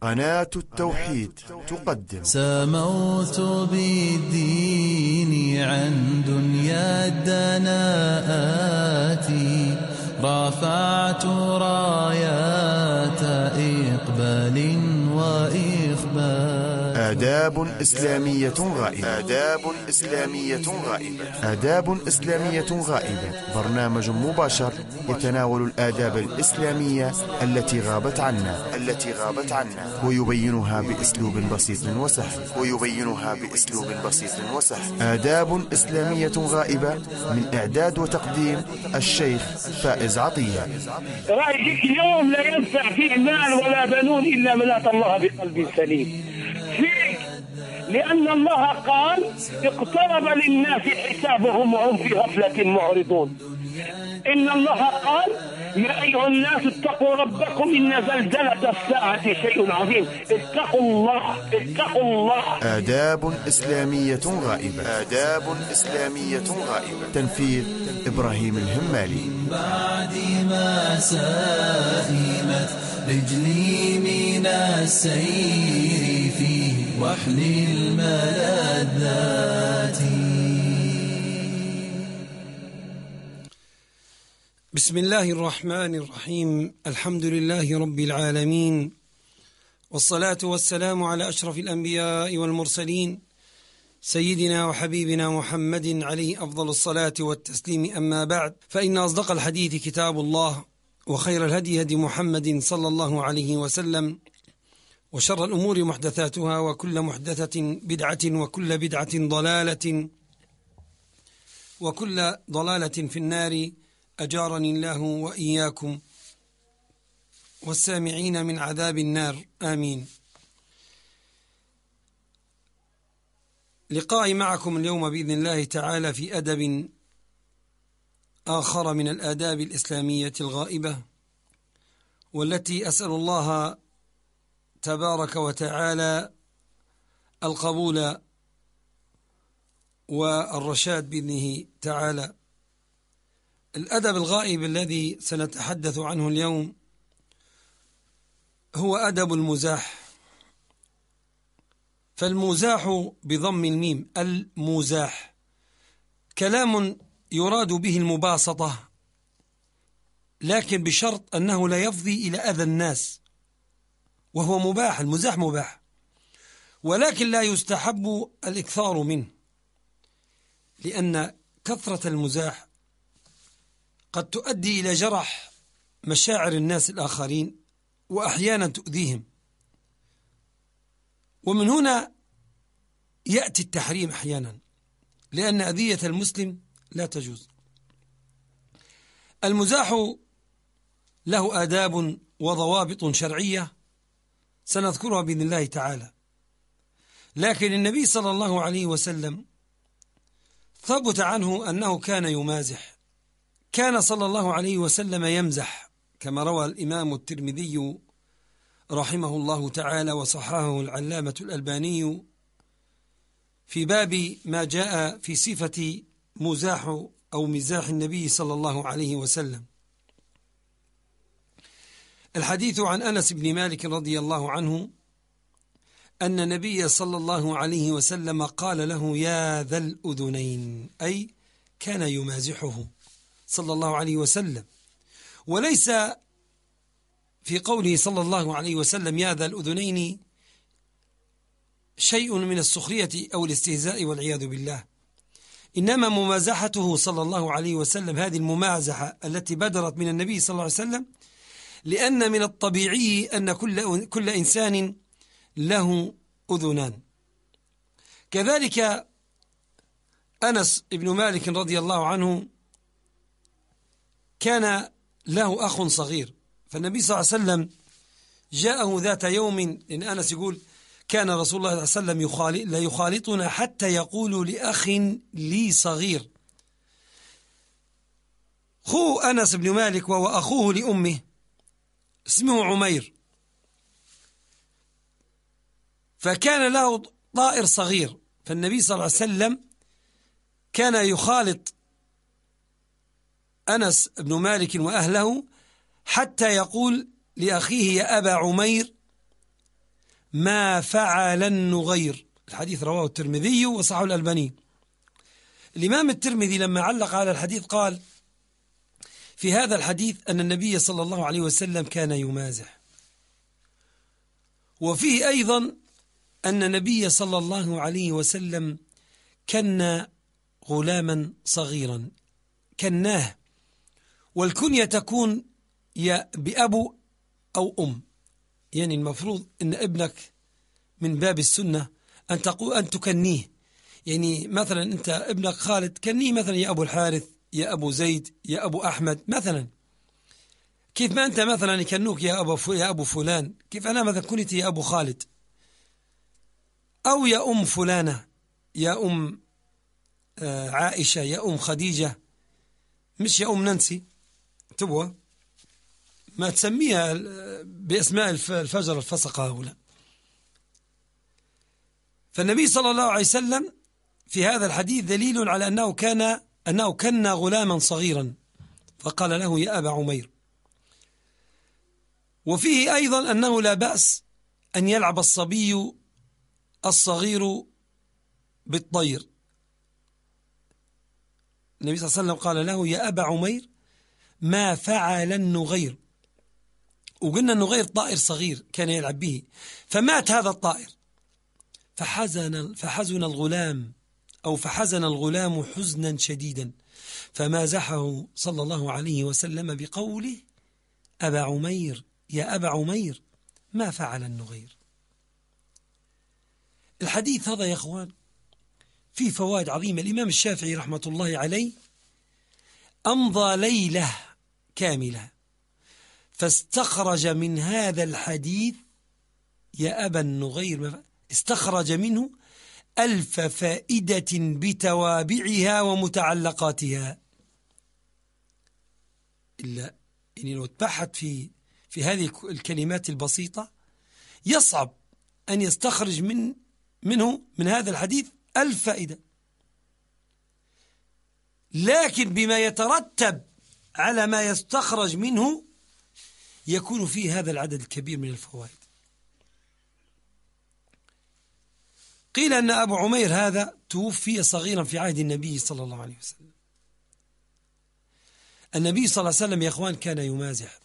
قناة التوحيد تقدم. سموت بالدين عن دنيا الدناءات، رفعت رايات إقبال وإخبات. آداب إسلامية غائبة. آداب إسلامية غائبة. آداب إسلامية غائبة، برنامج مباشر يتناول الآداب الإسلامية التي غابت عنا ويبينها بأسلوب بسيط وسهل. آداب إسلامية غائبة، من إعداد وتقديم الشيخ فائز عطية. رأيك اليوم لا ينفع فيه مال ولا بنون إلا من أتى الله بقلب سليم فيك، لأن الله قال اقترب للناس حسابهم وهم في غفلة معرضون. إن الله قال يا أيها الناس اتقوا ربكم إن زلزلة الساعة شيء عظيم. اتقوا الله. آداب إسلامية غائبة. تنفيذ إبراهيم الهمالي. بعد ما سئمت رجلي من السير في وحل الملذات. بسم الله الرحمن الرحيم. الحمد لله رب العالمين، والصلاة والسلام على أشرف الأنبياء والمرسلين، سيدنا وحبيبنا محمد عليه أفضل الصلاة والتسليم. أما بعد، فإن أصدق الحديث كتاب الله، وخير الهدي هدي محمد صلى الله عليه وسلم، وشر الأمور محدثاتها، وكل محدثة بدعة، وكل بدعة ضلالة، وكل ضلالة في النار. أجارني الله وإياكم والسامعين من عذاب النار، آمين. لقائي معكم اليوم بإذن الله تعالى في أدب آخر من الآداب الإسلامية الغائبة، والتي أسأل الله تبارك وتعالى القبول والرشاد بإذنه تعالى. الأدب الغائب الذي سنتحدث عنه اليوم هو أدب المزاح. فالمزاح بضم الميم، المزاح، كلام يراد به المباسطة، لكن بشرط أنه لا يفضي إلى أذى الناس، وهو مباح. المزاح مباح، ولكن لا يستحب الإكثار منه، لأن كثرة المزاح قد تؤدي إلى جرح مشاعر الناس الآخرين، وأحيانا تؤذيهم. ومن هنا يأتي التحريم أحيانا، لأن أذية المسلم لا تجوز. المزاح له آداب وضوابط شرعية سنذكرها بإذن الله تعالى، لكن النبي صلى الله عليه وسلم ثبت عنه أنه كان يمازح. كان صلى الله عليه وسلم يمزح، كما روى الإمام الترمذي رحمه الله تعالى وصححه العلامة الألباني في باب ما جاء في صفة مزاح أو مزاح النبي صلى الله عليه وسلم. الحديث عن أنس بن مالك رضي الله عنه أن النبي صلى الله عليه وسلم قال له يا ذا الأذنين، أي كان يمازحه صلى الله عليه وسلم، وليس في قوله صلى الله عليه وسلم يا ذا الأذنين شيء من السخرية أو الاستهزاء والعياذ بالله، إنما ممازحته صلى الله عليه وسلم هذه الممازحة التي بدرت من النبي صلى الله عليه وسلم، لأن من الطبيعي أن كل إنسان له أذنان. كذلك أنس بن مالك رضي الله عنه كان له أخ صغير، فالنبي صلى الله عليه وسلم جاءه ذات يوم، إن أنس يقول كان رسول الله صلى الله عليه وسلم لا يخالطنا حتى يقول لأخ لي صغير. خو أنس بن مالك وهو أخوه لأمه اسمه عمير، فكان له طائر صغير، فالنبي صلى الله عليه وسلم كان يخالط أنس بن مالك وأهله حتى يقول لأخيه يا أبا عمير ما فعل النغير. الحديث رواه الترمذي وصححه الألباني. الإمام الترمذي لما علق على الحديث قال في هذا الحديث أن النبي صلى الله عليه وسلم كان يمازح، وفيه أيضا أن النبي صلى الله عليه وسلم كان غلاما صغيرا كناه، والكنية تكون يا بأبو أو أم. يعني المفروض أن ابنك من باب السنة أن تكنيه. يعني مثلا أنت ابنك خالد كنيه مثلا يا أبو الحارث، يا أبو زيد، يا أبو أحمد مثلا، كيف ما أنت مثلا يكنوك يا أبو فلان، كيف أنا مثلا كنت يا أبو خالد، أو يا أم فلانة، يا أم عائشة، يا أم خديجة، مش يا أم نانسي تبوى، ما تسميها بأسماء الفجر الفسقة هؤلاء. فالنبي صلى الله عليه وسلم في هذا الحديث دليل على أنه كان غلاما صغيرا، فقال له يا أبا عمير. وفيه أيضا أنه لا بأس أن يلعب الصبي الصغير بالطير. النبي صلى الله عليه وسلم قال له يا أبا عمير ما فعل النغير، وقلنا النغير طائر صغير كان يلعب به، فمات هذا الطائر، فحزن الغلام حزنا شديدا، فمازحه صلى الله عليه وسلم بقوله أبا عمير يا أبا عمير ما فعل النغير. الحديث هذا يا أخوان فيه فوائد عظيمة. الإمام الشافعي رحمة الله عليه أمضى ليلة كاملة فاستخرج من هذا الحديث يا أبا النغير، استخرج منه 1000 فائدة بتوابعها ومتعلقاتها. إلا يعني لو تبحث في هذه الكلمات البسيطة يصعب أن يستخرج من هذا الحديث 1000 فائدة، لكن بما يترتب على ما يستخرج منه يكون فيه هذا العدد الكبير من الفوائد. قيل أن أبو عمير هذا توفي صغيرا في عهد النبي صلى الله عليه وسلم. النبي صلى الله عليه وسلم يا أخوان كان يمازح،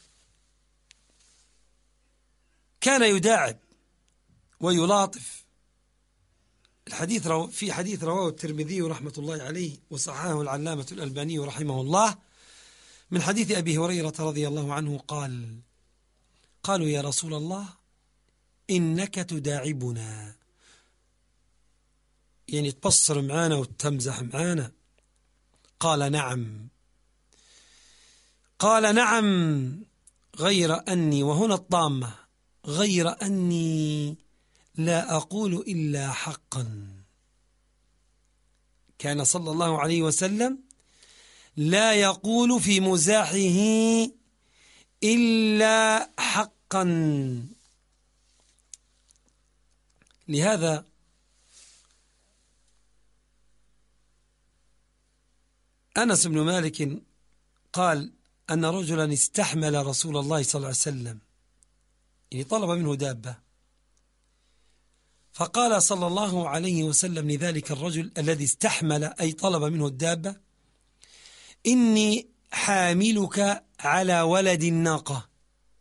كان يداعب ويلاطف. الحديث في حديث رواه الترمذي رحمة الله عليه وصححه العلامة الألباني رحمه الله من حديث أبي هريرة رضي الله عنه قالوا يا رسول الله إنك تداعبنا، يعني تبصر معانا وتمزح معانا. قال نعم غير أني، وهنا الطامة، غير أني لا أقول إلا حقا. كان صلى الله عليه وسلم لا يقول في مزاحه إلا حقا. لهذا أنس بن مالك قال أن رجلا استحمل رسول الله صلى الله عليه وسلم، يعني طلب منه دابة، فقال صلى الله عليه وسلم لذلك الرجل الذي استحمل أي طلب منه الدابة إني حاملك على ولد الناقة.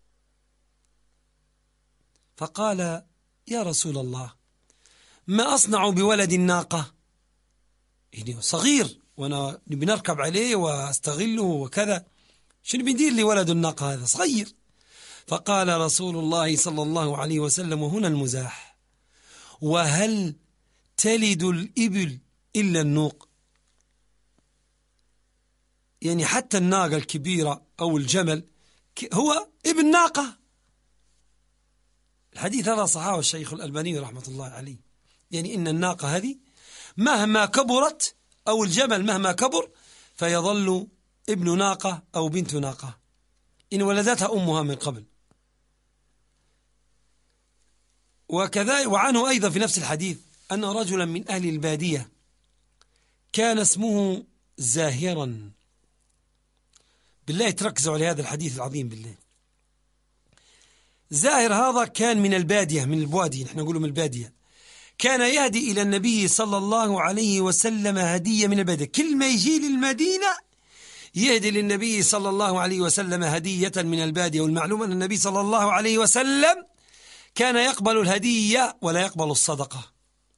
فقال يا رسول الله ما أصنع بولد الناقة، يعني صغير وأنا بنركب عليه واستغله وكذا، شنو بيدير لي ولد الناقة هذا صغير؟ فقال رسول الله صلى الله عليه وسلم وهنا المزاح وهل تلد الإبل إلا النوق، يعني حتى الناقة الكبيرة أو الجمل هو ابن ناقة. الحديث هذا صححه الشيخ الألباني رحمة الله عليه، يعني إن الناقة هذه مهما كبرت أو الجمل مهما كبر فيظل ابن ناقة أو بنت ناقة إن ولدتها أمها من قبل. وكذا وعنه أيضا في نفس الحديث أن رجلا من أهل البادية كان اسمه زاهرا. بالله تركزوا على هذا الحديث العظيم بالله. زاهر هذا كان من البادية، من البوادي، نحن نقول من البادية. كان يهدي إلى النبي صلى الله عليه وسلم هدية من البادية. كل ما يجي للمدينة يهدي للنبي صلى الله عليه وسلم هدية من البادية. والمعلوم أن النبي صلى الله عليه وسلم كان يقبل الهدية ولا يقبل الصدقة،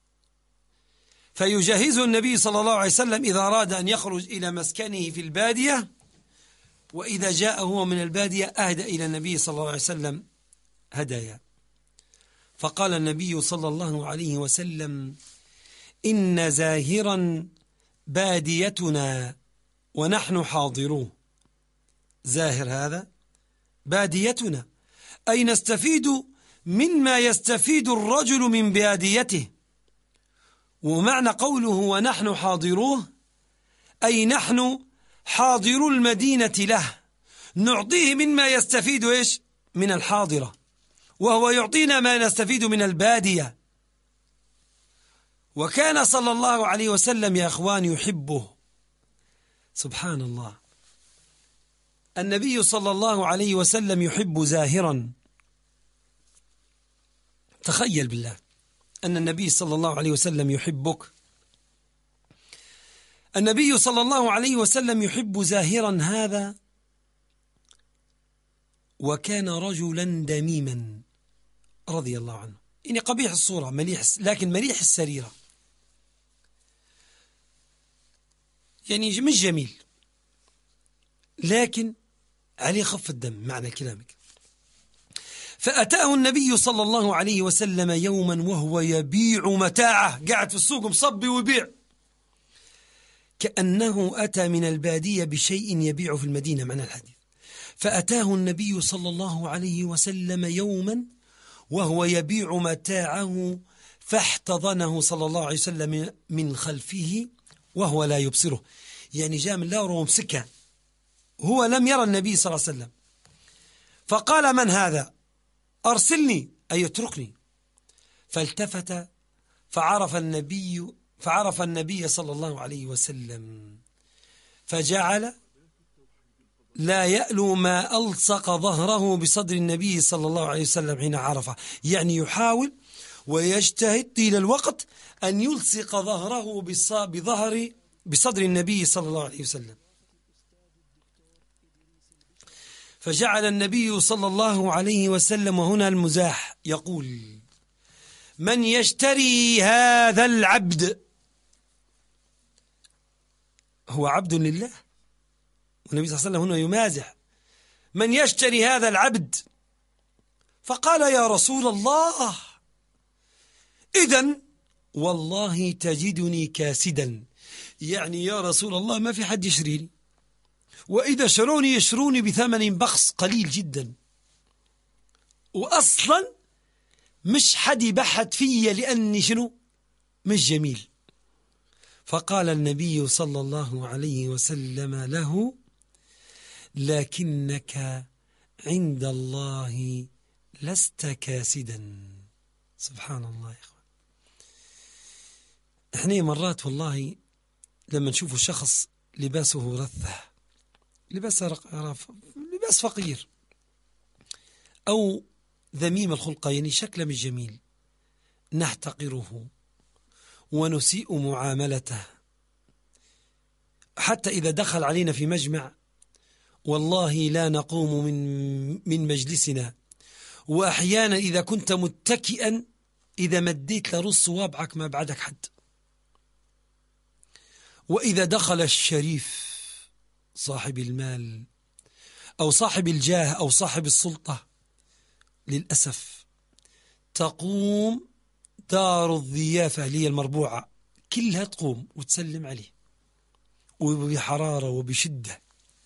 فيجهزه النبي صلى الله عليه وسلم إذا أراد أن يخرج إلى مسكنه في البادية، وإذا جاء هو من البادية أهدى إلى النبي صلى الله عليه وسلم هدايا. فقال النبي صلى الله عليه وسلم: إن زاهرا باديتنا ونحن حاضروه. زاهر هذا باديتنا، أي نستفيد مما يستفيد الرجل من باديته. ومعنى قوله ونحن حاضروه أي نحن حاضر المدينة له، نعطيه مما يستفيد إيش؟ من الحاضرة، وهو يعطينا ما نستفيد من البادية. وكان صلى الله عليه وسلم يا أخوان يحبه. سبحان الله، النبي صلى الله عليه وسلم يحب زاهرا. تخيل بالله أن النبي صلى الله عليه وسلم يحبك. النبي صلى الله عليه وسلم يحب زاهرا هذا، وكان رجلا دميما رضي الله عنه، يعني قبيح الصورة مليح، لكن مليح السريرة، يعني مش جميل لكن عليه خف الدم معنى كلامك. فأتاه النبي صلى الله عليه وسلم يوما وهو يبيع متاعه، قاعد في السوق مصبي ويبيع، كأنه أتى من البادية بشيء يبيع في المدينة معنى الحديث. فأتاه النبي صلى الله عليه وسلم يوما وهو يبيع متاعه، فاحتضنه صلى الله عليه وسلم من خلفه وهو لا يبصره، يعني جاء من لا ومسكه، هو لم يرى النبي صلى الله عليه وسلم. فقال: من هذا؟ أرسلني أي اتركني. فالتفت فعرف النبي صلى الله عليه وسلم، فجعل لا يألو ما ألصق ظهره بصدر النبي صلى الله عليه وسلم حين عرفه، يعني يحاول ويجتهد طيل الوقت أن يلصق ظهره بصدر النبي صلى الله عليه وسلم. فجعل النبي صلى الله عليه وسلم، وهنا المزاح، يقول: من يشتري هذا العبد؟ هو عبد لله، والنبي صلى الله عليه وسلم هنا يمازح: من يشتري هذا العبد؟ فقال: يا رسول الله، إذن والله تجدني كاسدا، يعني يا رسول الله ما في حد يشريني، وإذا شروني يشروني بثمن بخس قليل جدا، وأصلا مش حد يبحث فيا لأني شنو مش جميل. فقال النبي صلى الله عليه وسلم له: لكنك عند الله لست كاسدا. سبحان الله يا إخوان، احنا مرات والله لما نشوف شخص لباسه رثة، لباس فقير أو ذميم الخلق، يعني شكله مش جميل، نحتقره ونسيء معاملته. حتى إذا دخل علينا في مجمع والله لا نقوم من مجلسنا، وأحيانا إذا كنت متكئا إذا مديت لرص صوابعك ما بعدك حد. وإذا دخل الشريف صاحب المال أو صاحب الجاه أو صاحب السلطة، للأسف تقوم دار الضيافة اللي هي المربوعة كلها تقوم وتسلم عليه وبحرارة وبشدة.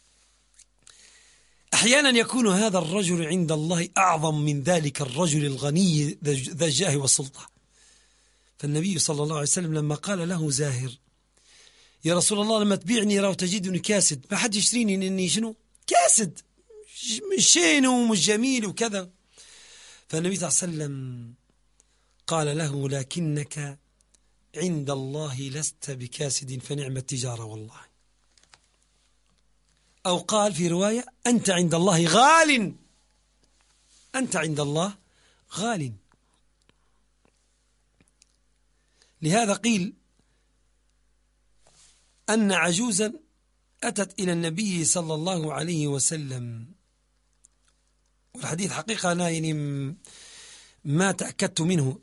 أحيانا يكون هذا الرجل عند الله أعظم من ذلك الرجل الغني ذا الجاه والسلطة. فالنبي صلى الله عليه وسلم لما قال له زاهر: يا رسول الله لما تبيعني لو تجدني كاسد، ما حد يشتريني لأني شنو كاسد، مش شين ومش جميل وكذا. فالنبي صلى الله عليه وسلم قال له: لكنك عند الله لست بكاسد فنعم التجارة والله. أو قال في رواية: أنت عند الله غال. أنت عند الله غال. لهذا قيل أن عجوزا أتت إلى النبي صلى الله عليه وسلم، والحديث حقيقة أنا يعني ما تأكدت منه،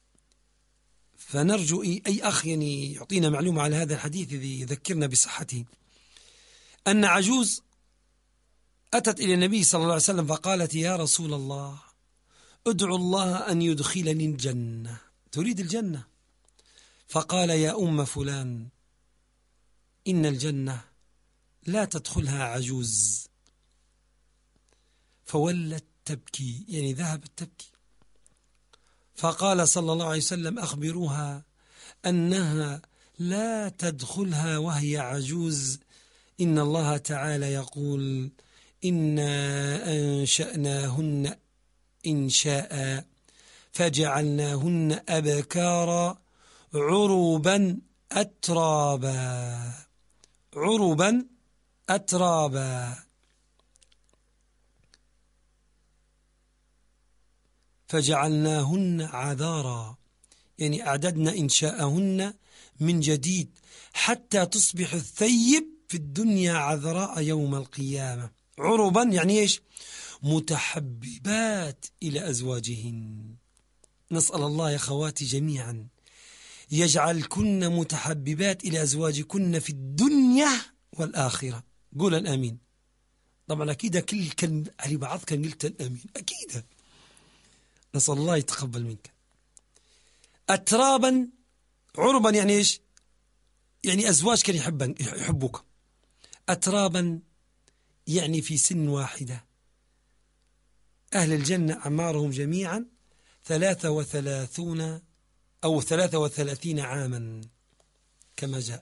فنرجو أي أخ يعني يعطينا معلومة على هذا الحديث الذي يذكرنا بصحته. أن عجوز أتت إلى النبي صلى الله عليه وسلم فقالت: يا رسول الله، ادعو الله أن يدخلني الجنة، تريد الجنة. فقال: يا أم فلان، إن الجنة لا تدخلها عجوز. فولت تبكي، يعني ذهبت تبكي. فقال صلى الله عليه وسلم: أخبروها أنها لا تدخلها وهي عجوز، إن الله تعالى يقول: إنا أنشأناهن إنشاء فجعلناهن أبكارا عربا أترابا. عربا أترابا. فجعلناهن عذارا، يعني أعددنا إنشاءهن من جديد حتى تصبح الثيب في الدنيا عذراء يوم القيامة. عربا يعني إيش؟ متحببات إلى أزواجهن. نسأل الله يا خواتي جميعا يجعلكن متحببات إلى أزواجكن في الدنيا والآخرة. قولا آمين. طبعا أكيد كل كان علي بعض كان قلت الآمين أكيد. نسأل الله يتقبل منك. أترابا عربا يعني إيش؟ يعني أزواج كان يحبوك. أترابا يعني في سن واحدة. أهل الجنة أعمارهم جميعا 33 أو 33 عاما كما جاء.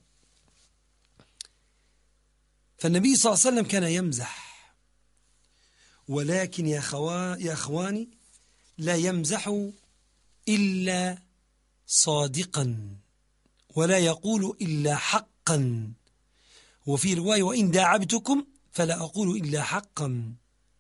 فالنبي صلى الله عليه وسلم كان يمزح، ولكن يا أخواني لا يمزح إلا صادقا، ولا يقول إلا حقا. وفي رواية: وإن داعبتكم فلا أقول إلا حقا.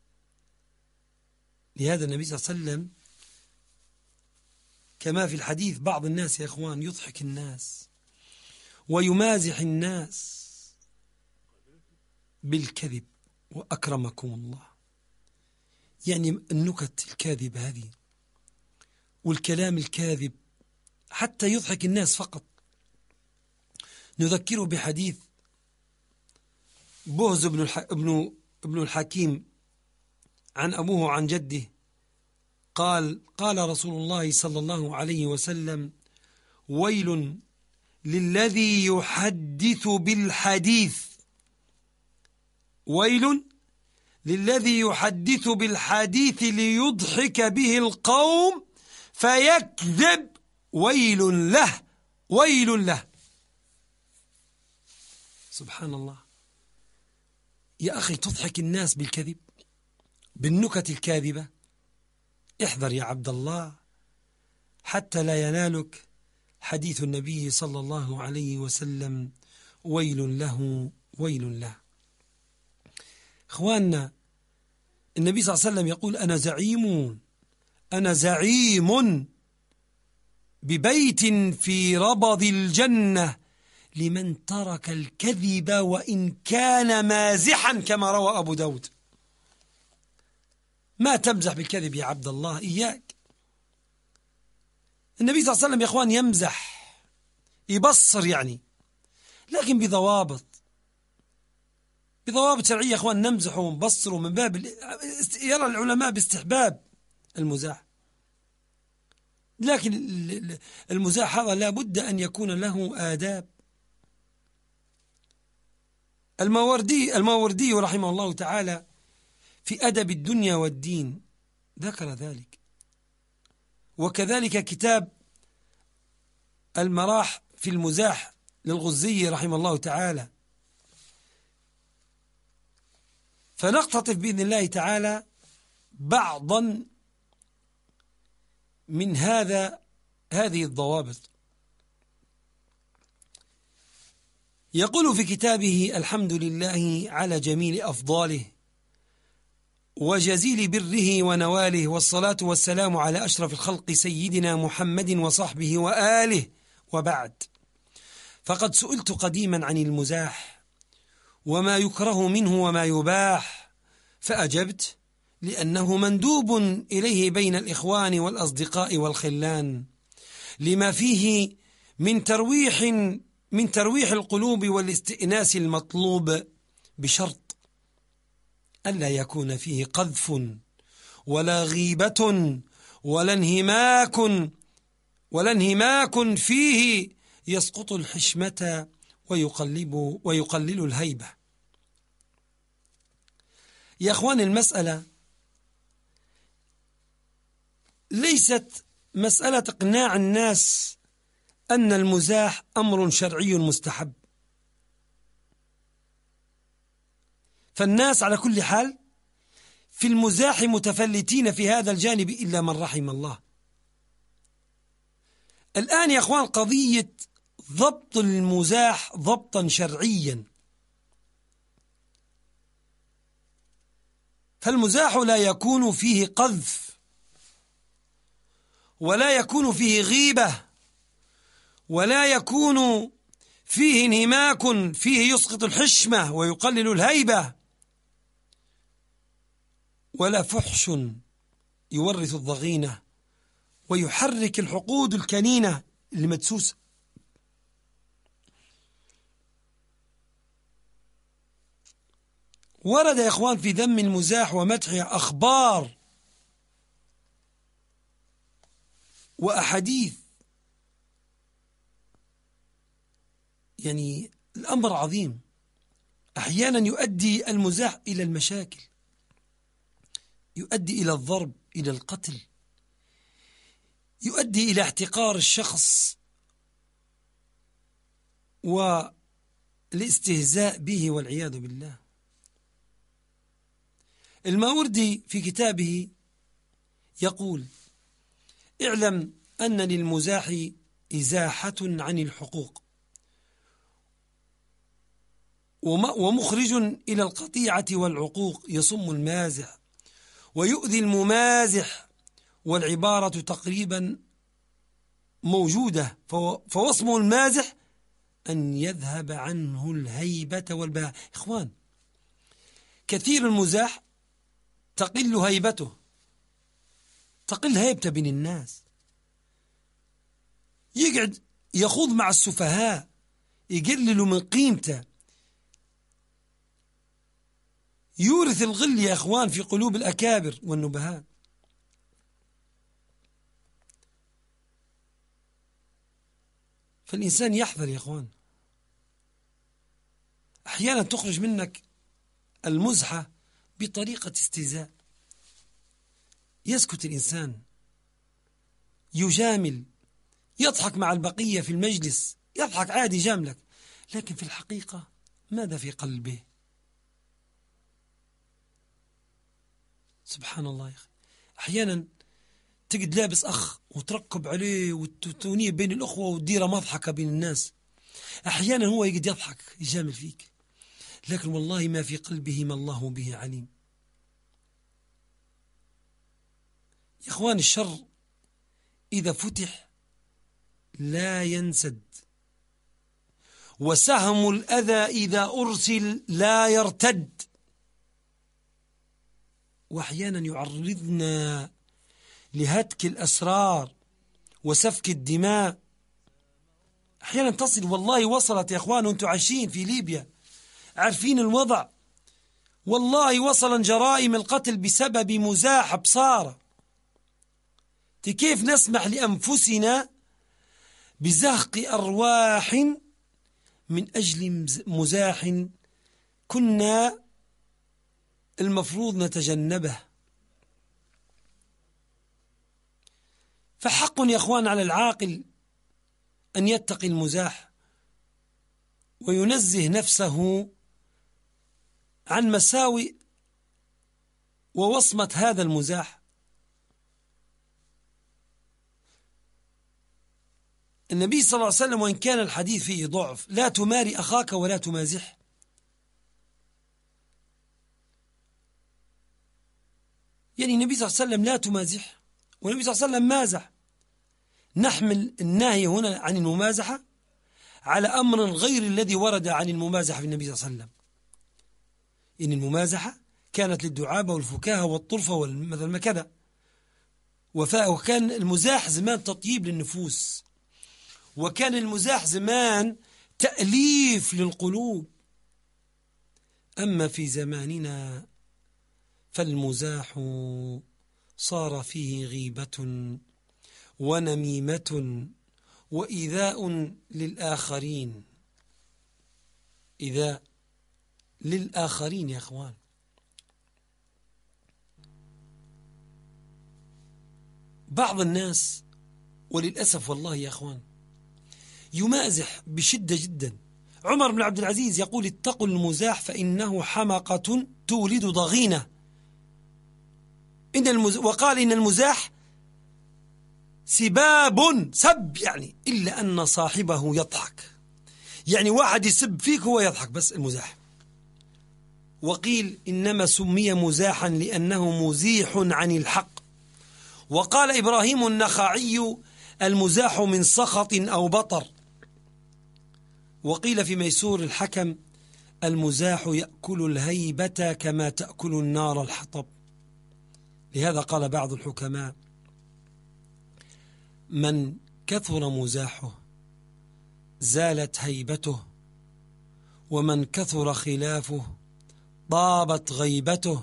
لهذا النبي صلى الله عليه وسلم كما في الحديث بعض الناس يا أخوان يضحك الناس ويمازح الناس بالكذب، وأكرمكم الله، يعني النكت الكاذب هذه والكلام الكاذب حتى يضحك الناس فقط. نذكره بحديث بهز ابن الحكيم عن أبوه عن جده قال: قال رسول الله صلى الله عليه وسلم: ويل للذي يحدث بالحديث، ويل للذي يحدث بالحديث ليضحك به القوم فيكذب، ويل له ويل له. سبحان الله. يا أخي تضحك الناس بالكذب، بالنكت الكاذبة. احذر يا عبد الله حتى لا ينالك حديث النبي صلى الله عليه وسلم: ويل له ويل له. إخواننا، النبي صلى الله عليه وسلم يقول: أنا زعيم ببيت في ربض الجنة لمن ترك الكذب وإن كان مازحا، كما روى أبو داود. ما تمزح بالكذب يا عبد الله، إياك. النبي صلى الله عليه وسلم يا أخوان يمزح، يبصر يعني، لكن بضوابط شرعية. يا أخوان نمزح ونبصر من باب يرى العلماء باستحباب المزاح، لكن المزاح هذا لا بد أن يكون له آداب. الماوردي رحمه الله تعالى في أدب الدنيا والدين ذكر ذلك، وكذلك كتاب المراح في المزاح للغزي رحمه الله تعالى. فنقتطف بإذن الله تعالى بعضا من هذه الضوابط. يقول في كتابه: الحمد لله على جميل أفضاله، وجزيل بره ونواله، والصلاة والسلام على أشرف الخلق سيدنا محمد وصحبه وآله، وبعد. فقد سئلت قديما عن المزاح وما يكره منه وما يباح، فأجبت: لأنه مندوب إليه بين الإخوان والأصدقاء والخلان، لما فيه من ترويح القلوب والاستئناس المطلوب، بشرط ألا يكون فيه قذف ولا غيبة ولا انهماك فيه يسقط الحشمة ويقلل الهيبة. يا أخوان، المسألة ليست مسألة إقناع الناس أن المزاح أمر شرعي مستحب، فالناس على كل حال في المزاح متفلتين في هذا الجانب إلا من رحم الله. الآن يا أخوان قضية ضبط المزاح ضبطا شرعيا، فالمزاح لا يكون فيه قذف ولا يكون فيه غيبة ولا يكون فيه انهماك فيه يسقط الحشمة ويقلل الهيبة، ولا فحش يورث الضغينة ويحرك الحقود الكنينة المدسوسة. ورد يا إخوان في ذم المزاح ومدحه أخبار وأحاديث، يعني الأمر عظيم. أحيانا يؤدي المزاح إلى المشاكل، يؤدي إلى الضرب، إلى القتل، يؤدي إلى احتقار الشخص والاستهزاء به والعياذ بالله. الماوردي في كتابه يقول: اعلم أن للمزاح إزاحة عن الحقوق، ومخرج إلى القطيعة والعقوق، يصم المازح ويؤذي الممازح، والعبارة تقريبا موجودة، فوصمه المازح أن يذهب عنه الهيبة والبهاء. إخوان، كثير المزاح تقل هيبته، تقل هيبته بين الناس، يقعد يخوض مع السفهاء، يقلل من قيمته، يورث الغل يا أخوان في قلوب الأكابر والنبهاء. فالإنسان يحذر يا أخوان. أحيانا تخرج منك المزحة بطريقة استهزاء، يسكت الإنسان، يجامل، يضحك مع البقية في المجلس، يضحك عادي جاملك، لكن في الحقيقة ماذا في قلبه؟ سبحان الله يا أخي. أحيانا تجد لابس أخ وتركب عليه وتونيه بين الأخوة وتديره مضحكة بين الناس، أحيانا هو يجد يضحك يجامل فيك، لكن والله ما في قلبه ما الله به عليم. يا إخوان، الشر إذا فتح لا ينسد، وسهم الأذى إذا أرسل لا يرتد، وأحيانا يعرضنا لهتك الأسرار وسفك الدماء. أحيانا تصل، والله وصلت يا أخوان، وأنتم عايشين في ليبيا عارفين الوضع، والله وصل جرائم القتل بسبب مزاح بصارة. كيف نسمح لأنفسنا بزهق أرواح من أجل مزاح كنا المفروض نتجنبه؟ فحق يا أخوان على العاقل أن يتقي المزاح وينزه نفسه عن مساوئ ووصمة هذا المزاح. النبي صلى الله عليه وسلم وإن كان الحديث فيه ضعف: لا تماري أخاك ولا تمازح. يعني النبي صلى الله عليه وسلم لا تمازح، والنبي صلى الله عليه وسلم مازح. نحمل النهي هنا عن الممازحة على أمر غير الذي ورد عن الممازحة في النبي صلى الله عليه وسلم. إن الممازحة كانت للدعابة والفكاهة والطرفة والمثل كذا، وكان المزاح زمان تطيب للنفوس، وكان المزاح زمان تأليف للقلوب. أما في زماننا فالمزاح صار فيه غيبة ونميمة وإيذاء للآخرين. إيذاء للآخرين يا أخوان. بعض الناس وللأسف والله يا أخوان يمازح بشدة جدا. عمر بن عبد العزيز يقول: اتقوا المزاح فإنه حمقة تولد ضغينة. وقال إن المزاح سباب، سب يعني، إلا أن صاحبه يضحك. يعني واحد يسب فيك هو يضحك بس، المزاح. وقيل إنما سمي مزاحا لأنه مزيح عن الحق. وقال إبراهيم النخعي: المزاح من سخط أو بطر. وقيل في ميسور الحكم: المزاح يأكل الهيبة كما تأكل النار الحطب. لهذا قال بعض الحكماء: من كثر مزاحه زالت هيبته، ومن كثر خلافه طابت غيبته.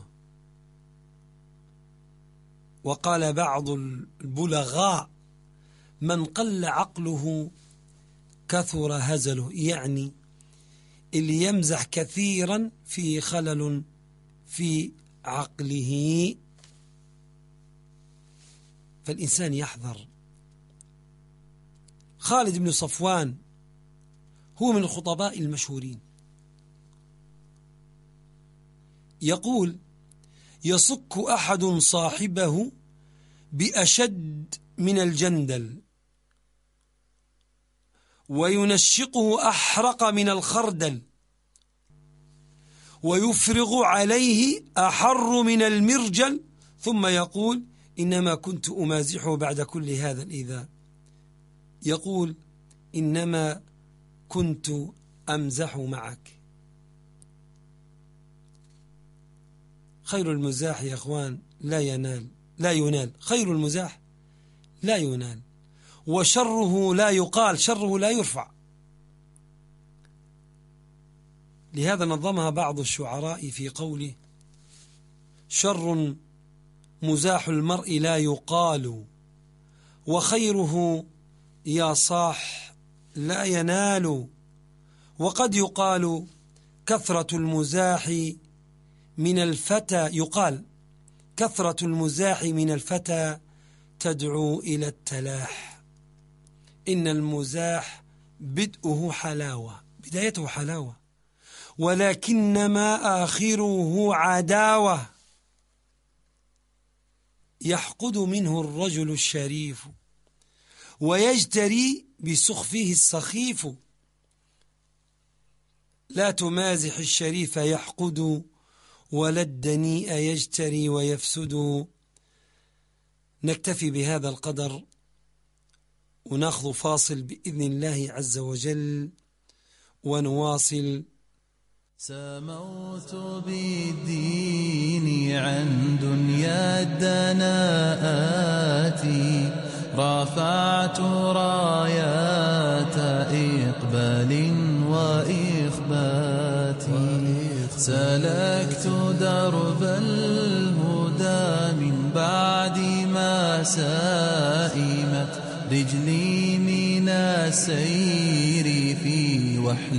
وقال بعض البلغاء: من قل عقله كثر هزله. يعني اللي يمزح كثيرا في خلل في عقله. فالإنسان يحذر. خالد بن صفوان هو من الخطباء المشهورين، يقول: يصك أحد صاحبه بأشد من الجندل، وينشقه أحرق من الخردل، ويفرغ عليه أحر من المرجل، ثم يقول: إنما كنت أمازحه بعد كل هذا الإيذاء. يقول: إنما كنت أمزح معك. خير المزاح يا أخوان لا ينال. خير المزاح لا ينال، وشره لا يقال، شره لا يرفع. لهذا نظمها بعض الشعراء في قوله: شر مزاح المرء لا يقال، وخيره يا صاح لا ينال. وقد يقال كثرة المزاح من الفتى، يقال كثرة المزاح من الفتى تدعو إلى التلاح. إن المزاح بدءه حلاوة، بدايته حلاوة، ولكنما آخره عداوة. يحقد منه الرجل الشريف، ويجتري بسخفه السخيف. لا تمازح الشريف يحقد، ولا الدنيء يجتري ويفسد. نكتفي بهذا القدر وناخذ فاصل بإذن الله عز وجل ونواصل. سموت بالدين عن دنيا الدناءات، رفعت رايات إقبال وإخبات، سلكت درب الهدى من بعد ما سائمت رجلي من السير في وحل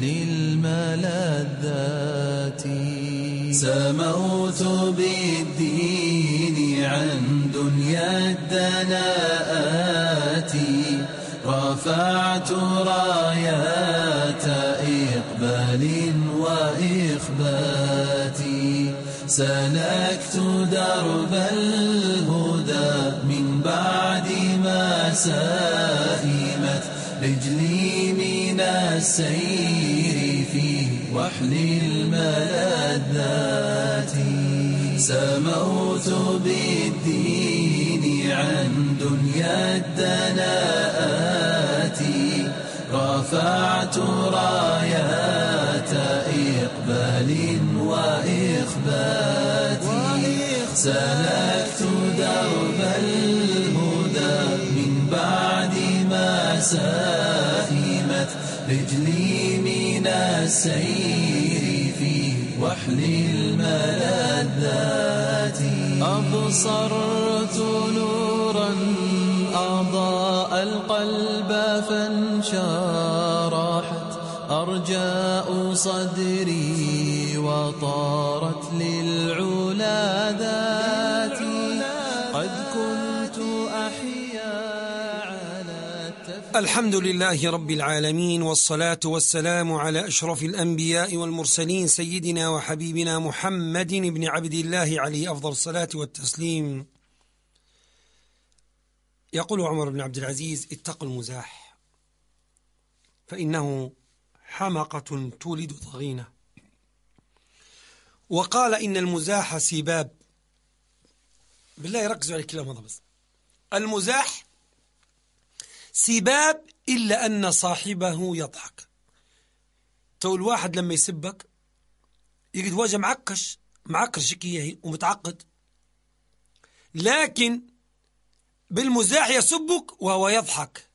الملذات. سموت بالدين عن دنيا الدناءات، رفعت رايات إقبال وإخبات، سلكت درب الهدى من بعد ما سائمت رجلي من السير في وحل الملذات. سموت بالدين عن دنيا الدناءات رفعت رايات إقبال وإخبات سلكت درب الهدى من بعد ما سئمت رجلي من السير في وحل الملذات أبصرت نورا أضاء القلب فانشرحت أرجاء صدري وطارت للعلا ذاتي قد كنت أحيا على الحمد لله رب العالمين، والصلاة والسلام على أشرف الأنبياء والمرسلين سيدنا وحبيبنا محمد بن عبد الله عليه أفضل الصلاة والتسليم. يقول عمر بن عبد العزيز: اتقوا المزاح فإنه حمقة تولد ضغينة. وقال إن المزاح سباب. بالله ركزوا على الكلام هذا بس. المزاح سباب إلا أن صاحبه يضحك. تو الواحد لما يسبك يجد وجه معكر شكيه ومتعقد، لكن بالمزاح يسبك وهو يضحك.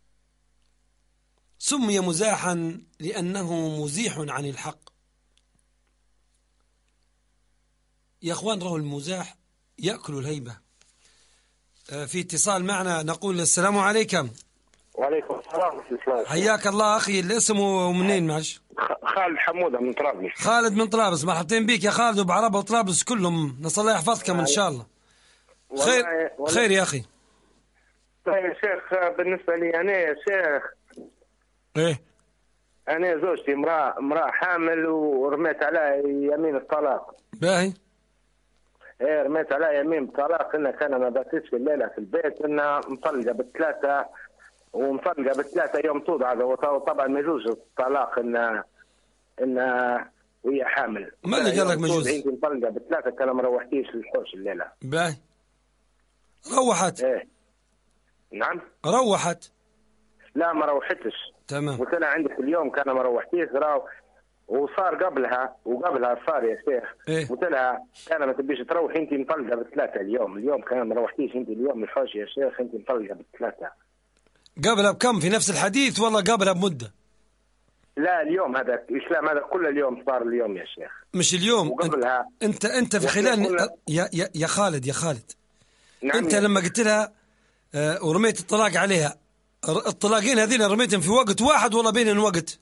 سمي مزاحا لأنه مزيح عن الحق. يا أخوان، راه المزاح يأكل الهيبة. في اتصال معنا، نقول السلام عليكم. وعليكم السلام. حياك الله أخي، الاسم ومنين معش؟ خالد حمودة من طرابلس. خالد من طرابلس، مرحبتين بك يا خالد، وبعربة وطرابلس كلهم، نسأل الله يحفظكم إن شاء الله. خير يا أخي. طيب يا شيخ، بالنسبة لي أنا يا شيخ، إيه، أنا زوجتي امرأة حامل ورميت عليها يمين الطلاق. باهي. إيه، رميت عليها يمين الطلاق إنها كان ما باتتش الليلة في البيت، إنها مطلقة بالثلاثة ومطلقة بالثلاثة يوم توضع. وطبعا ما يجوز الطلاق إنها وهي حامل. ما اللي قال لك ما يجوز؟ أنت مطلقة بالثلاثة كان ما روحتيش للحوش الليلة. باهي. روحت؟ إيه. نعم. روحت؟ لا ما روحتش. تمام. قلت لها عندك اليوم كان ما روحتيش وصار قبلها صار يا شيخ. إيه؟ قلت لها كان ما تبيش تروحي انت مطلقه بالثلاثه اليوم كان ما روحتيش انت اليوم الحوش يا شيخ، انت مطلقه بالثلاثه. قبلها بكم؟ في نفس الحديث ولا قبلها بمده؟ لا اليوم، هذا الاسلام هذا كل اليوم صار اليوم يا شيخ، مش اليوم. وقبلها انت في خلال يا خالد نعم. انت لما قلت لها ورميت الطلاق عليها، الطلاقين هذين رميتهم في وقت واحد ولا بين وقت؟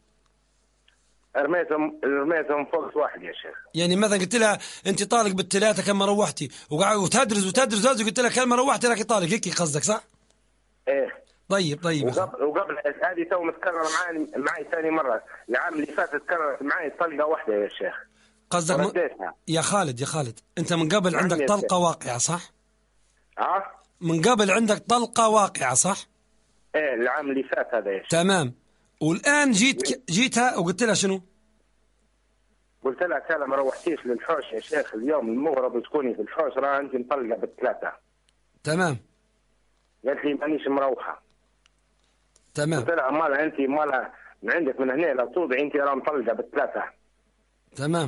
رميتهم في وقت واحد يا شيخ. يعني مثلا قلت لها انت طالق بالثلاثه كما روحتي، وتدرس قلت لها كلمه روحتي لك طالق، هيك قصدك صح؟ ايه. طيب. وقبل هذه تو متكرره معي ثاني مره، العام اللي فات تكررت معي طلقه واحده يا شيخ. قصدك يا خالد انت من قبل عندك طلقه واقعه صح؟ من قبل عندك طلقه واقعه صح؟ ايه العام اللي فات هذا يا شيخ. تمام. والان جيتها وقلت لها شنو؟ قلت لها كان ما روحتيش للحوش يا شيخ اليوم المغرب تكوني في الحوش، راه انت مطلقه بالثلاثه. تمام. قالت لي مانيش مروحه. تمام. قلت لها مالها انت من عندك من هنا لا توضعي انت راه مطلقه بالثلاثه. تمام.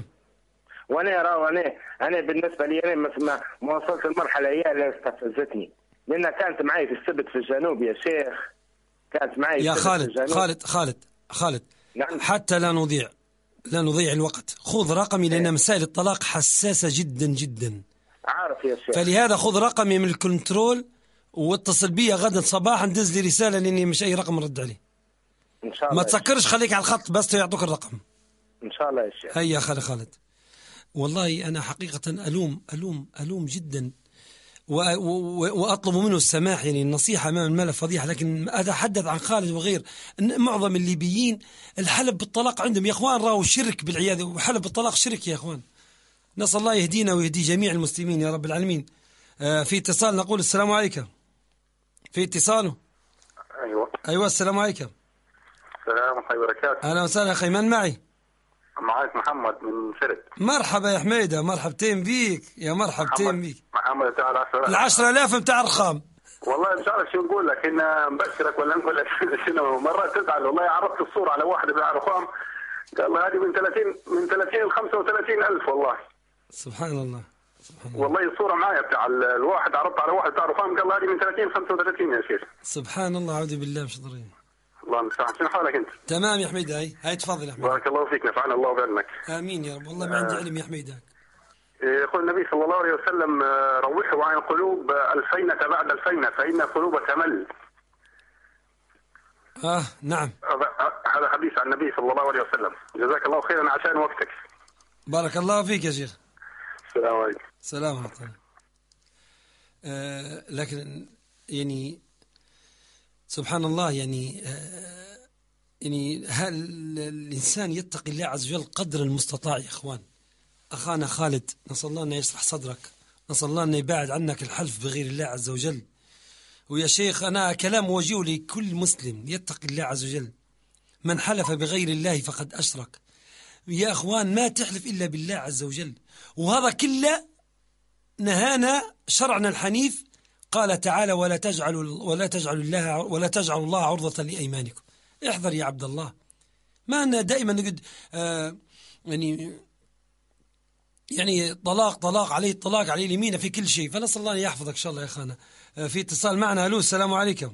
انا بالنسبه لي انا ما وصلت المرحله هي اللي استفزتني، لانها كانت معي في السبت في الجنوب يا شيخ، كانت معي يا خالد. نعم. حتى لا نضيع الوقت، خذ رقمي لأن مسائل الطلاق حساسة جدا جدا. عارف يا شيخ. فلهذا خذ رقمي من الكنترول واتصل بي غدا صباحا، دز لي رسالة لأني مش أي رقم رد عليه. إن شاء الله. ما تسكرش، خليك على الخط بس يعطوك الرقم. إن شاء الله يا شيخ. هيا خالد. والله أنا حقيقة ألوم جدا، وأطلب منه السماح. يعني النصيحة أمام الملف فضيحة، لكن أتحدث عن خالد وغير معظم الليبيين الحلف بالطلاق عندهم يا أخوان راهو شرك بالعياذ، وحلف بالطلاق شرك يا أخوان. نسأل الله يهدينا ويهدي جميع المسلمين يا رب العالمين. في اتصال، نقول السلام عليكم. في اتصاله. أيوة السلام عليكم. السلام ورحمة الله وبركاته. أهلا وسهلا أخي، من معي؟ معاك محمد من شرق. مرحبا يا حميدة، مرحبتين بيك يا مرحبتين بيك. محمد بتاع 10,000 بتاع أرقام. والله مش عارف شو نقول لك، إن نبشرك ولا نقول لك شنو. مرات تزعل والله. عرضت الصورة على واحد بتاع أرقام قال الله هذه من 30 ل 35 ألف. والله سبحان الله سبحان الله. والله الصورة معايا بتاع الواحد، عرضت على واحد بتاع أرقام قال هذه من 30 ل 35 يا شيخ. سبحان الله، أعوذ بالله مش ضروري. الله المستعان. شنو حالك أنت؟ تمام يا حميدة. هاي تفضل يا حميدة. بارك الله فيك، نفعنا الله بعلمك. آمين يا رب. والله ما عندي علم يا حميدة. يقول النبي صلى الله عليه وسلم روحوا عن القلوب الفينة بعد الفينة فإن القلوب تمل. نعم، هذا حديث عن النبي صلى الله عليه وسلم. جزاك الله خيرا عشان وقتك. بارك الله فيك يا شيخ. السلام عليكم. سلام عليكم. لكن يعني سبحان الله، يعني هل الإنسان يتقي الله عز وجل قدر المستطاع يا إخوان. أخانا خالد، نسأل الله أن يصلح صدرك، نسأل الله أن يبعد عنك الحلف بغير الله عز وجل. ويا شيخ أنا كلام وجيه لكل مسلم يتقي الله عز وجل، من حلف بغير الله فقد أشرك. يا أخوان ما تحلف إلا بالله عز وجل، وهذا كله نهانا شرعنا الحنيف. قال تعالى ولا تجعلوا الله عرضة لأيمانكم. احذر يا عبد الله. ما أنا دائما نقول يعني طلاق عليه اليمين في كل شيء. فنسأل الله أن يحفظك إن شاء الله يا أخانا. في اتصال معنا. ألو السلام عليكم.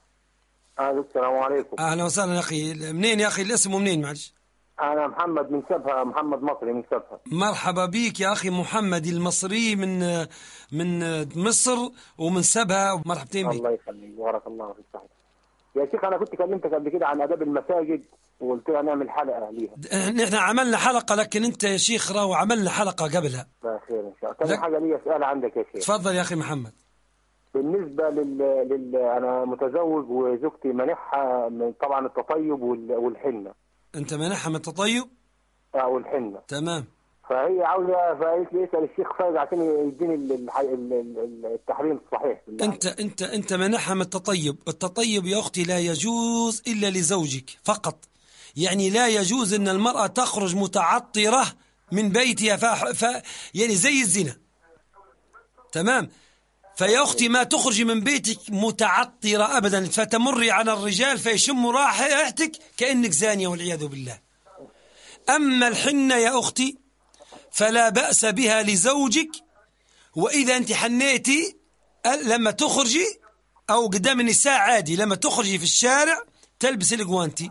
السلام عليكم. أهلا وسهلا يا أخي. منين يا أخي الاسم ومنين معلش؟ أنا محمد من سبها، محمد مصري من سبها. مرحبا بيك يا أخي محمد المصري من مصر ومن سبها. مرحبتين بيك. الله يخليك، بارك الله فيك. صحيح يا شيخ، أنا كنت كلمتك قبل كده عن آداب المساجد وقلت لها نعمل حلقة ليها. نحن عملنا حلقة، لكن أنت يا شيخ راو عملنا حلقة قبلها. خير إن شاء الله. ثاني حاجة لي سؤال عندك يا شيخ. تفضل يا أخي محمد. بالنسبة أنا متزوج وزوجتي منحها من طبعا التطيب والحنة. أنت منحها من التطيب؟ والحنة. تمام. فهي عاوزة، فقالت لي اسأل الشيخ فايز عشان يديني التحريم الصحيح. أنت منحها من التطيب. التطيب يا أختي لا يجوز إلا لزوجك فقط. يعني لا يجوز أن المرأة تخرج متعطرة من بيتها يعني زي الزنا. تمام. فيا أختي ما تخرجي من بيتك متعطرة أبدا، فتمري على الرجال فيشموا رائحتك كأنك زانية والعياذ بالله. أما الحنة يا أختي فلا بأس بها لزوجك، وإذا أنت حنيتي لما تخرجي أو قدام النساء عادي، لما تخرجي في الشارع تلبس الجوانتي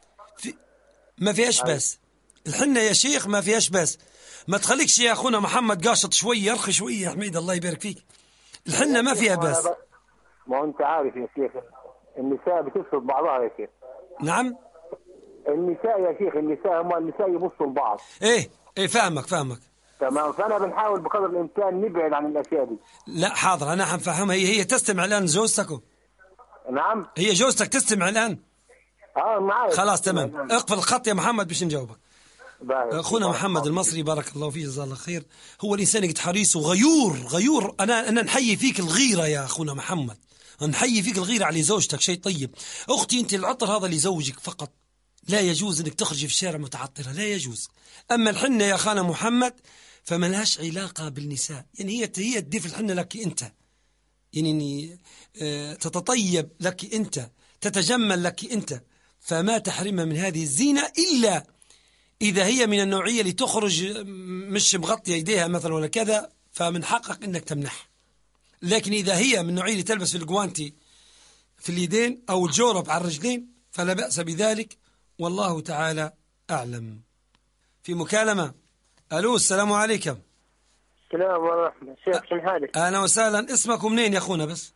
ما فيهاش بس. الحنة يا شيخ ما فيهاش بس. ما تخليكش يا أخونا محمد قاشط شوية، أرخي شوية يا حميد الله يبارك فيك. الحنة ما فيها بس. ما أنت عارف يا شيخ النساء بتفسد بعضها يا شيخ. نعم النساء يا شيخ، النساء يبصوا لبعض. إيه فاهمك. تمام. فأنا بنحاول بقدر الإمكان نبعد عن الأشياء دي. لا حاضر أنا حنفهمها. هي تستمع الآن زوجتك؟ نعم. هي زوجتك تستمع الآن؟ معايا. خلاص تمام. اقفل الخط يا محمد باش نجاوبك. أخونا محمد المصري بارك الله فيه جزاه الله خير. هو الإنسان يقعد حريص وغيور. أنا نحيي فيك الغيرة يا أخونا محمد، نحيي فيك الغيرة على زوجتك، شيء طيب. أختي أنت العطر هذا لزوجك فقط، لا يجوز أنك تخرجي في الشارع متعطرة، لا يجوز. أما الحنة يا أخانا محمد فما لهاش علاقة بالنساء، يعني هي تضيف الحنة لك أنت، يعني تتطيب لك أنت، تتجمل لك أنت، فما تحرمها من هذه الزينة إلا إذا هي من النوعية اللي تخرج مش مغطية يديها مثلا ولا كذا، فمن حقك أنك تمنح. لكن إذا هي من النوعية اللي تلبس في الجوانتي في اليدين أو الجورب على الرجلين فلا بأس بذلك، والله تعالى أعلم. في مكالمة. ألو السلام عليكم. السلام ورحمة. شيخ شن حالك؟ أهلا وسهلا. اسمك منين يا أخونا بس؟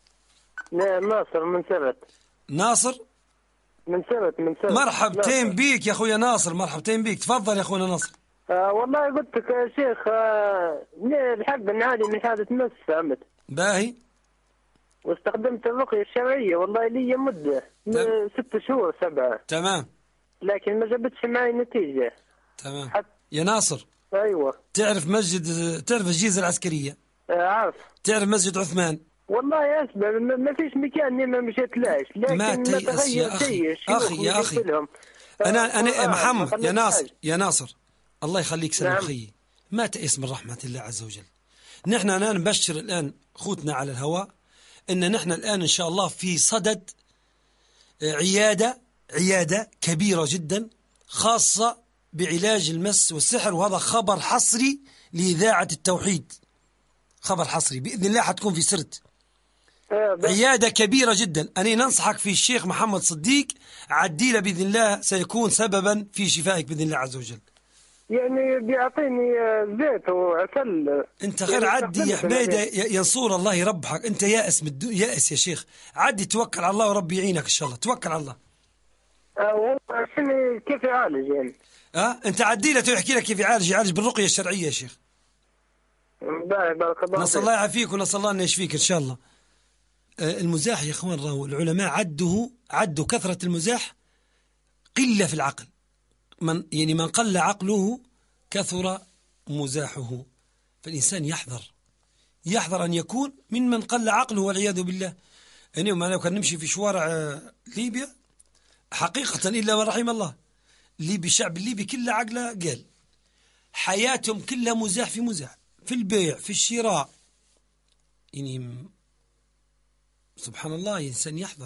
ناصر من سبت. ناصر من سبت. مرحبتين بيك يا أخويا ناصر، مرحبتين بيك. تفضل يا أخونا ناصر. والله قلت لك يا شيخ الحق ان هذه من شهادة مس فهمت. باهي. واستخدمت الرقية الشرعية والله لي مدة 6 شهور 7. تمام. لكن ما جابتش معي نتيجة. تمام. يا ناصر. ايوه. تعرف الجيزة العسكرية؟ عارف. تعرف مسجد عثمان؟ والله يا اسمع ما فيش مكان اني ما مشيتلاش، لكن ما تيأس يا أخي أنا محمد يا ناصر الله يخليك سلام خيي، ما تيأس من رحمة الله عز وجل. نحن الآن نبشر الآن خوتنا على الهواء إن نحن الآن إن شاء الله في صدد عيادة كبيرة جدا خاصة بعلاج المس والسحر، وهذا خبر حصري لإذاعة التوحيد، خبر حصري بإذن الله حتكون في سرت. عيادة كبيرة جدا. أنا ننصحك في الشيخ محمد صديق، عديله بإذن الله سيكون سببا في شفائك بإذن الله عز وجل. يعني بيعطيني زيت وعسل. انت غير عدي يا حميدة يا صور الله يربحك، انت يائس يائس يا شيخ، عدي توكل على الله وربي يعينك ان شاء الله، توكل على الله. كيف يعالج يعني؟ انت عدي له يحكي لك كيف يعالج بالرقية الشرعية يا شيخ. بارك الله. نسأل الله يعافيك ونسأل الله ان يشفيك ان شاء الله. المزاح يا اخوان، راهو العلماء عدوا كثرة المزاح قلة في العقل، من قل عقله كثر مزاحه، فالإنسان يحذر أن يكون ممن قل عقله والعياذ بالله. أنا لو كان نمشي في شوارع ليبيا حقيقة إلا من رحم الله، الشعب الليبي كله عقله قال، حياتهم كلها مزاح في مزاح، في البيع في الشراء، يعني سبحان الله الإنسان يحذر.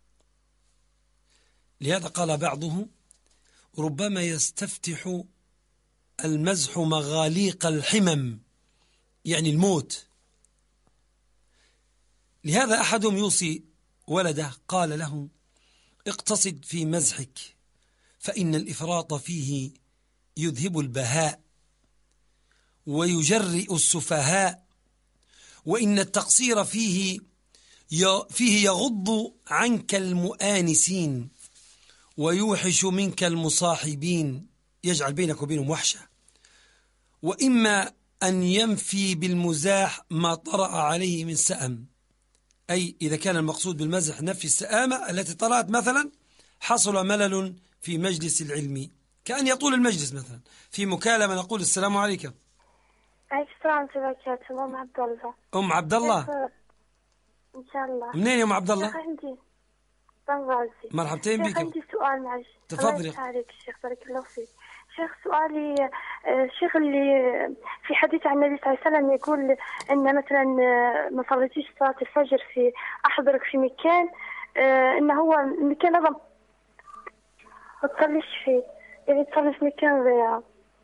لهذا قال بعضهم ربما يستفتح المزح مغاليق الحمم، يعني الموت. لهذا أحدهم يوصي ولده قال له اقتصد في مزحك فإن الإفراط فيه يذهب البهاء ويجرئ السفهاء، وإن التقصير فيه يغض عنك المؤانسين ويوحش منك المصاحبين، يجعل بينك وبينهم وحشة. وإما أن ينفي بالمزاح ما طرأ عليه من سأم، أي إذا كان المقصود بالمزح نفي السآمة التي طرأت، مثلا حصل ملل في مجلس العلم كأن يطول المجلس، مثلا في مكالمة نقول السلام عليكم. عليكم السلام ورحمة الله وبركاته. أم عبد الله. أم عبد الله إن شاء الله. منين يا أم عبد الله؟ عندي بنغازي. مرحبتين بك. عندي سؤال معلش. تفضلي. الله عليك الشيخ، بارك الله فيك. شيخ سؤالي، الشيخ اللي في حديث عن النبي صلى الله عليه وسلم يقول ان مثلا ما صليتيش صلاة الفجر في احضرك في مكان، ان هو المكان هذا ما تصليش فيه، يعني تصلي في مكان غيره.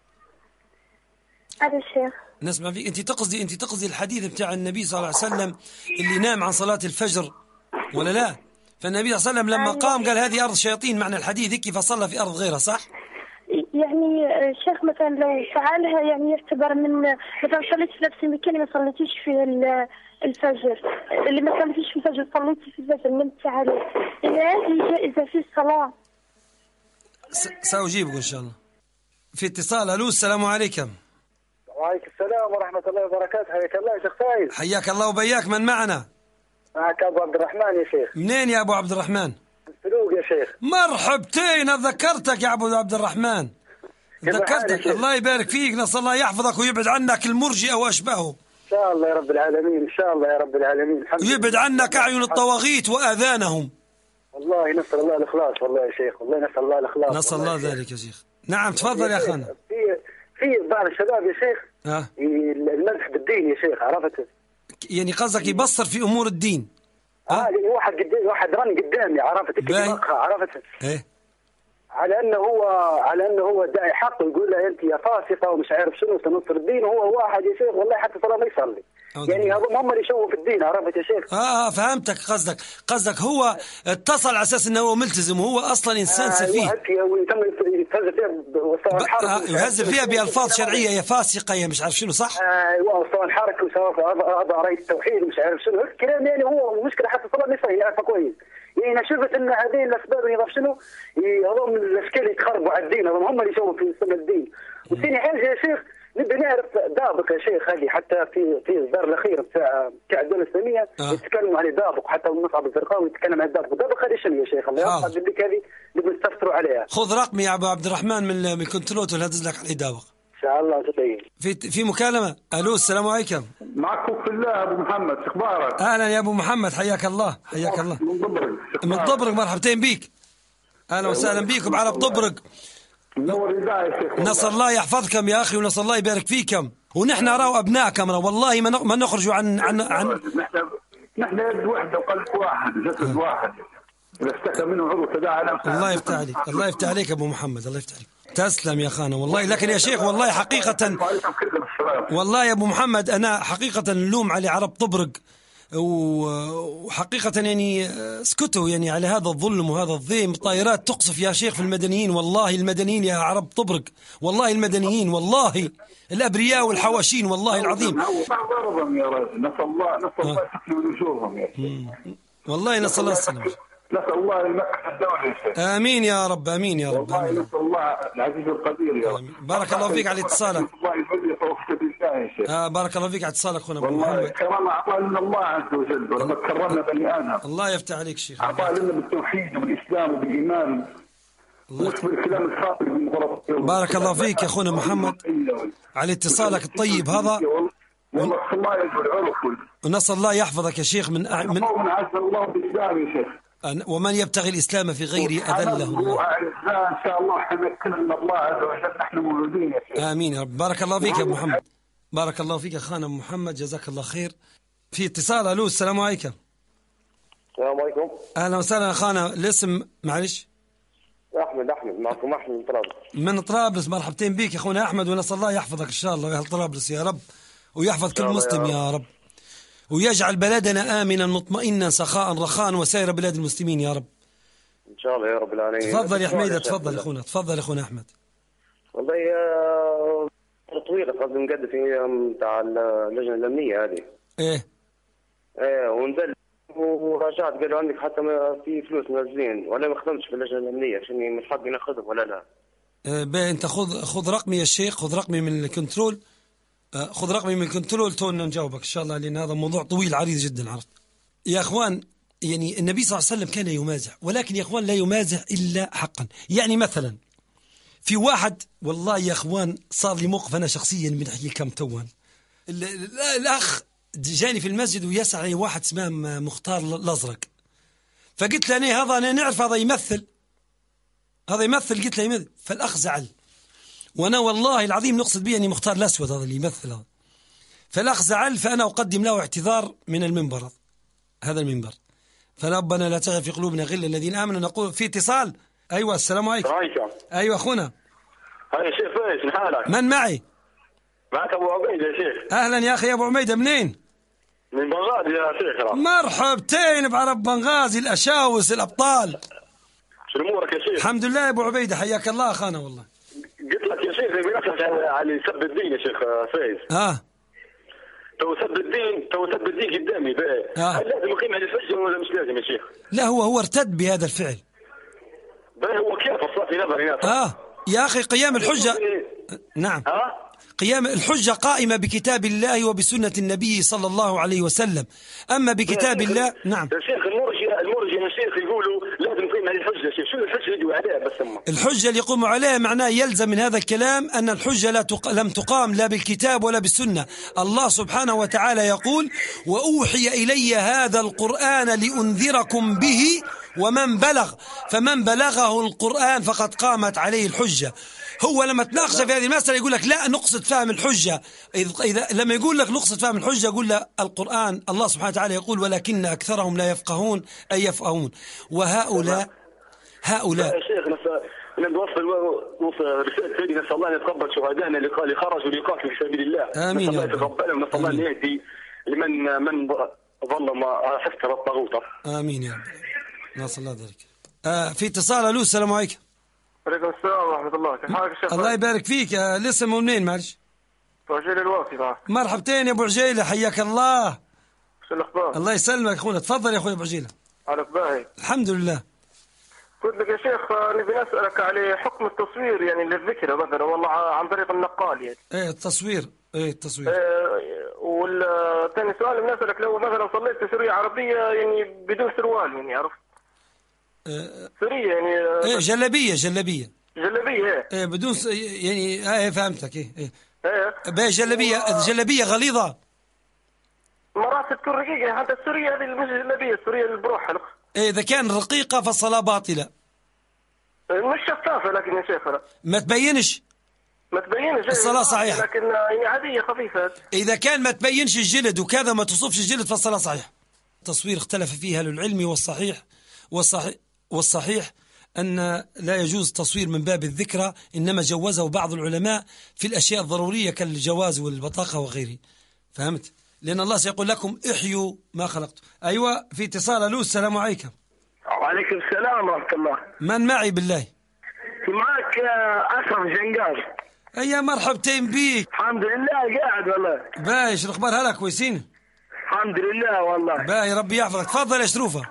هذا الشيخ نسمع فيك. انت تقصدي الحديث بتاع النبي صلى الله عليه وسلم اللي نام عن صلاة الفجر ولا لا؟ فالنبي صلى الله عليه وسلم لما قام قال هذه أرض شياطين، معنى الحديث هيك، فصلى في أرض غيرها، صح؟ يعني الشيخ مثلا لو فعلها يعني يعتبر من مثلا صليت في نفس المكان ما صليتيش في الفجر، اللي ما صليتيش في الفجر صليتي في الفجر نمت عليه، يعني هذه جائزة في الصلاة. سأجيبك إن شاء الله. في اتصال. ألو السلام عليكم. وعليكم السلام ورحمة الله وبركاته. حياك الله يا شيخ سعيد. حياك الله وبياك. من معنا؟ معك أبو عبد الرحمن يا شيخ. منين يا أبو عبد الرحمن؟ السلوق يا شيخ. مرحبتين، ذكرتك يا أبو عبد الرحمن، ذكرتك. الله يبارك فيك، نسأل الله يحفظك ويبعد عنك المرجئة وأشباهه إن شاء الله يا رب العالمين، إن شاء الله يا رب العالمين. ويبعد عنك أعين الطواغيت وآذانهم. والله نسأل الله الإخلاص، والله يا شيخ، والله نسأل الله الإخلاص. نسأل الله ذلك يا شيخ. نعم تفضل يا أخانا. في بعض الشباب يا شيخ المزح بالدين يا شيخ، عرفت؟ يعني قصدك يبصر في أمور الدين؟ يعني واحد رن قدامي، عرفت؟ عرفت؟ إيه؟ على انه هو داعي حق، ويقول له انت يا فاسقه ومش عارف شنو تنصر الدين، وهو واحد يا شيخ والله حتى صلاه ما يصلي. يعني هذول هم اللي يشوفوا في الدين، عرفت يا شيخ؟ فهمتك. قصدك هو اتصل على اساس انه هو ملتزم وهو اصلا انسان سفيه، يهزل فيها بألفاظ شرعيه، يا فاسقه يا مش عارف شنو، صح؟ سواء حركه وسواء راي التوحيد ومش عارف شنو الكلام، يعني هو مشكله حتى صلاه ما يصلي، يعرفها كويس. يعني انا شفت ان هذه الاسباب اللي يضاف شنو هذول من الاشكال اللي يتخربوا على الدين، هذول هم اللي يسووا في سنه الدين. وثاني حاجه يا شيخ نبي نعرف دابق يا شيخ، هذه حتى في الاصدار الاخير بتاع الدوله الاسلاميه يتكلموا عن الدابق، وحتى مصعب الزرقاوي يتكلم عن الدابق. الدابق هذه شنو يا شيخ؟ الله يرحم بك، هذه نبي نستفسروا عليها. خذ رقمي يا ابو عبد الرحمن من كنترول هدز لك عليه دابق. شاء الله تطيب. في مكالمة. الو السلام عليكم. معكم في الله ابو محمد، اخبارك؟ اهلا يا ابو محمد، حياك الله حياك الله. من طبرق مرحبتين بيك، اهلا وسهلا بيك بعرب طبرق. نور يا شيخ. نسأل الله يحفظكم يا اخي، ونسأل الله يبارك فيكم، ونحن راو ابنائكم والله ما نخرج عن نحن يد واحده وقلب واحد جسد واحد، اذا اشتكى منه عضو تداعى له. الله يفتح عليك، الله يفتح عليك ابو محمد، الله يفتح عليك. تسلم يا خانا والله. لكن يا شيخ والله حقيقة، والله يا ابو محمد انا حقيقة نلوم على عرب طبرق، وحقيقة يعني اسكتوا يعني على هذا الظلم وهذا الضيم. الطائرات تقصف يا شيخ في المدنيين، والله المدنيين يا عرب طبرق، والله المدنيين، والله الابرياء والحواشين، والله العظيم. يا رجل نسأل الله يسكن وجوههم يا شيخ. والله نسأل الله السلامة. نسأل الله يمكن الدولة يا شيخ. آمين يا رب، آمين يا رب. والله نسأل الله العزيز القدير يا رب. بارك الله فيك على اتصالك. الله يبارك فيك يا شيخ. بارك الله فيك على اتصالك اخونا ابو والله محمد. كرم أعطاه لنا الله عز وجل، ولما كرمنا بني آدم. الله يفتح عليك شيخ. أعطاه لنا بالتوحيد وبالإسلام وبالإيمان، مش بالكلام الخاطئ بالغلط. بارك الله فيك يا اخونا محمد على اتصالك الطيب هذا. والله الله يجعل عرفه. ونسأل الله يحفظك يا شيخ من عز الله بالإسلام يا شيخ. ومن يبتغي الإسلام في غيره أذله الله. إن شاء الله حنكلنا الله عز وجل، نحن مولودين يا شيخ. آمين يا رب. بارك الله فيك يا أبو محمد، بارك الله فيك يا أخانا أبو محمد، جزاك الله خير. في اتصال. ألو السلام عليكم. السلام عليكم. أهلا وسهلا أخانا. الاسم معلش؟ أحمد معكم أحمد من طرابلس. من طرابلس، مرحبتين بك يا أخونا أحمد، ونسأل الله يحفظك إن شاء الله ويا طرابلس يا رب، ويحفظ كل مسلم يا رب، ويجعل بلدنا آمنا مطمئنا سخاء رخاء وسائر بلاد المسلمين يا رب إن شاء الله يا رب العالمين. تفضل يا حميدة، تفضل يا أخونا، تفضل يا أخونا أحمد. والله طويلة قبل نقدم في بتاع اللجنة الأمنية هذه. إيه ونزل وراجعت قالوا عندك حتى ما في فلوس منزلين، ولا ما خدمتش في اللجنة الأمنية عشان من حقي ناخذهم ولا لا؟ أنت خذ رقمي يا شيخ، خذ رقمي من الكنترول، خذ رقمي من الكنترول تونا نجاوبك إن شاء الله، لأن هذا موضوع طويل عريض جدا. عرفت يا أخوان؟ يعني النبي صلى الله عليه وسلم كان يمازح، ولكن يا أخوان لا يمازح إلا حقا. يعني مثلا في واحد، والله يا أخوان صار لي موقف أنا شخصيا من حكي كم توان. الأخ جاني في المسجد ويسأل واحد اسمه مختار الأزرق، فقلت له أنا نعرف هذا يمثل، قلت له يمثل. فالأخ زعل، وأنا والله العظيم نقصد به أني مختار الأسود هذا اللي يمثل هذا. فالأخ زعل، فأنا أقدم له اعتذار من المنبر، هذا المنبر. فربنا لا تجعل في قلوبنا غل الذين آمنوا. نقول في اتصال. أيوة السلام عليكم. أيوة أخونا. هاي شيخ فايز، من حالك؟ من معي؟ معك أبو عبيدة يا شيخ. أهلا يا أخي أبو عبيدة، منين؟ من بنغازي يا شيخ. مرحبتين بعرب بنغازي، الأشاوس الأبطال. شو أمورك يا شيخ؟ الحمد لله يا أبو عبيدة، حياك الله أخانا. والله قلت لك يا شيخ بنفسك على سب الدين يا شيخ فايز. تو سب الدين قدامي بقى. هل لازم يقيم على الحجة ولا مش لازم يا شيخ؟ لا هو ارتد بهذا الفعل. بقى هو كيف أصلا في نظري يا أخي قيام الحجة. نعم. قيام الحجة قائمة بكتاب الله وبسنة النبي صلى الله عليه وسلم. أما بكتاب الله نعم. يا شيخ المرجع يا شيخ يقولوا لازم يقيم على الحجة يا شيخ. شو الحجة اللي يقولوا عليها بس؟ الحجة اللي يقوموا عليها معناه يلزم من هذا الكلام أن الحجة لم تقام لا بالكتاب ولا بالسنة. الله سبحانه وتعالى يقول: وأوحي إلي هذا القرآن لأنذركم به ومن بلغ، فمن بلغه القرآن فقد قامت عليه الحجة. هو لما تناقش في هذه المسألة يقول لك لا نقصد فهم الحجة. إذا لما يقول لك نقصد فهم الحجة يقول له القرآن الله سبحانه وتعالى يقول: ولكن أكثرهم لا يفقهون أي يفقهون. وهؤلاء يا شيخ نوصل رسالة سيدنا نسأل الله أن يتقبل شهدائنا اللي خرجوا ليقاتلوا في سبيل الله. آمين يا رب. يتقبلهم، نسأل الله أن يهدي من ظلم حفتر الطاغوت. آمين يا رب، نسأل الله ذلك. في اتصال. ألو السلام عليكم. عليكم السلام ورحمة الله. كيف حالك يا شيخ؟ الله يبارك فيك. الاسم ومنين معلش؟ عجيلة الوافي. مرحبتين يا ابو عجيلة، حياك الله. شو الاخبار؟ الله يسلمك اخونا، تفضل يا اخوي ابو عجيلة. على باهي الحمد لله. قلت لك يا شيخ نبي نسألك على حكم التصوير يعني للذكرى مثلا، والله عن طريق النقال يعني. التصوير. والثاني سؤال بنسألك لو مثلا صليت سرية عربية يعني بدون سروال، يعني عرفت؟ سرية يعني. جلبية. إيه بدون يعني فهمتك. إيه ايه جلبية غليظة. مرات تكون رقيقة، حتى السورية هذه الجلابية السورية اللي بروحها. إيه إذا كان رقيقة فالصلاة باطلة. مش شفافة لكن يا شيخ ما تبينش الصلاة صحيحة، لكن هي عادية خفيفة. إذا كان ما تبينش الجلد وكذا ما تصفش الجلد فالصلاة صحيحة. التصوير اختلف فيها للعلم، والصحيح أن لا يجوز تصوير من باب الذكرى، إنما جوزه بعض العلماء في الأشياء الضرورية كالجواز والبطاقة وغيره. فهمت؟ لأن الله سيقول لكم احيوا ما خلقت. أيوة في اتصال. ألو السلام عليكم. وعليكم السلام ورحمة الله. من معي بالله؟ معك أشرف جنقار. يا مرحبتين بيك. الحمد لله قاعد والله. بايش الأخبار؟ هلا كويسين؟ الحمد لله والله. باي ربي يحفظك. تفضل يا شروفة.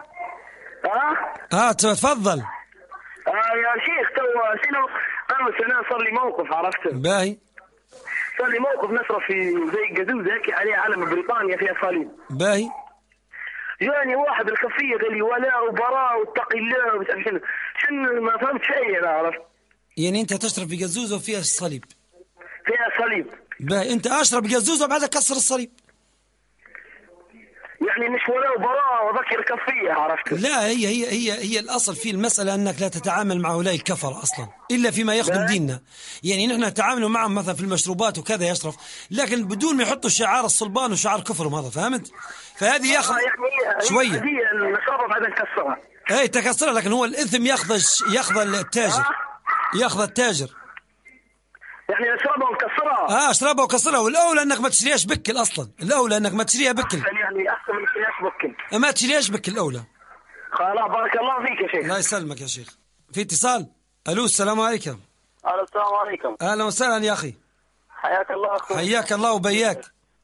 تفضل. يا شيخ تو شنو أنا صار لي موقف عرفت. باي. صار لي موقف نشرب في زي قزوزة هيك عليه علم بريطانيا فيها صليب. باي. يعني واحد الخفية قال لي ولاء وبراء واتقي الله ومش عارف شنو ما فهمت شيء أنا عرفت. يعني أنت تشرب في قزوزة وفيها الصليب؟ فيها صليب. باي. أنت أشرب قزوزة وبعدها كسر الصليب. يعني مش ولاء وبراء وذكر كفية عرفت. لا هي الأصل في المسألة أنك لا تتعامل مع هؤلاء الكفر أصلا إلا فيما يخدم ديننا. يعني نحن نتعامل معهم مثلا في المشروبات وكذا يشرف، لكن بدون ما يحطوا شعار الصلبان وشعار كفرهم هذا. فهمت؟ فهذه ياخذ شوية. هي المشروبة بعدين نكسرها. اي تكسرها، لكن هو الإثم ياخذ التاجر. ياخذ التاجر. يعني اشربها وكسرها. اشربها وكسرها، والاولى انك ما تشتريهاش بكل اصلا. الاولى انك ما تشتريها بكل. يعني احسن من تشتريهاش بكل. ما تشتريهاش بكل الاولى. خلاص بارك الله فيك يا شيخ. الله يسلمك يا شيخ. في اتصال. الو السلام عليكم. السلام عليكم. اهلا وسهلا يا اخي. حياك الله اخوي. حياك الله وبياك.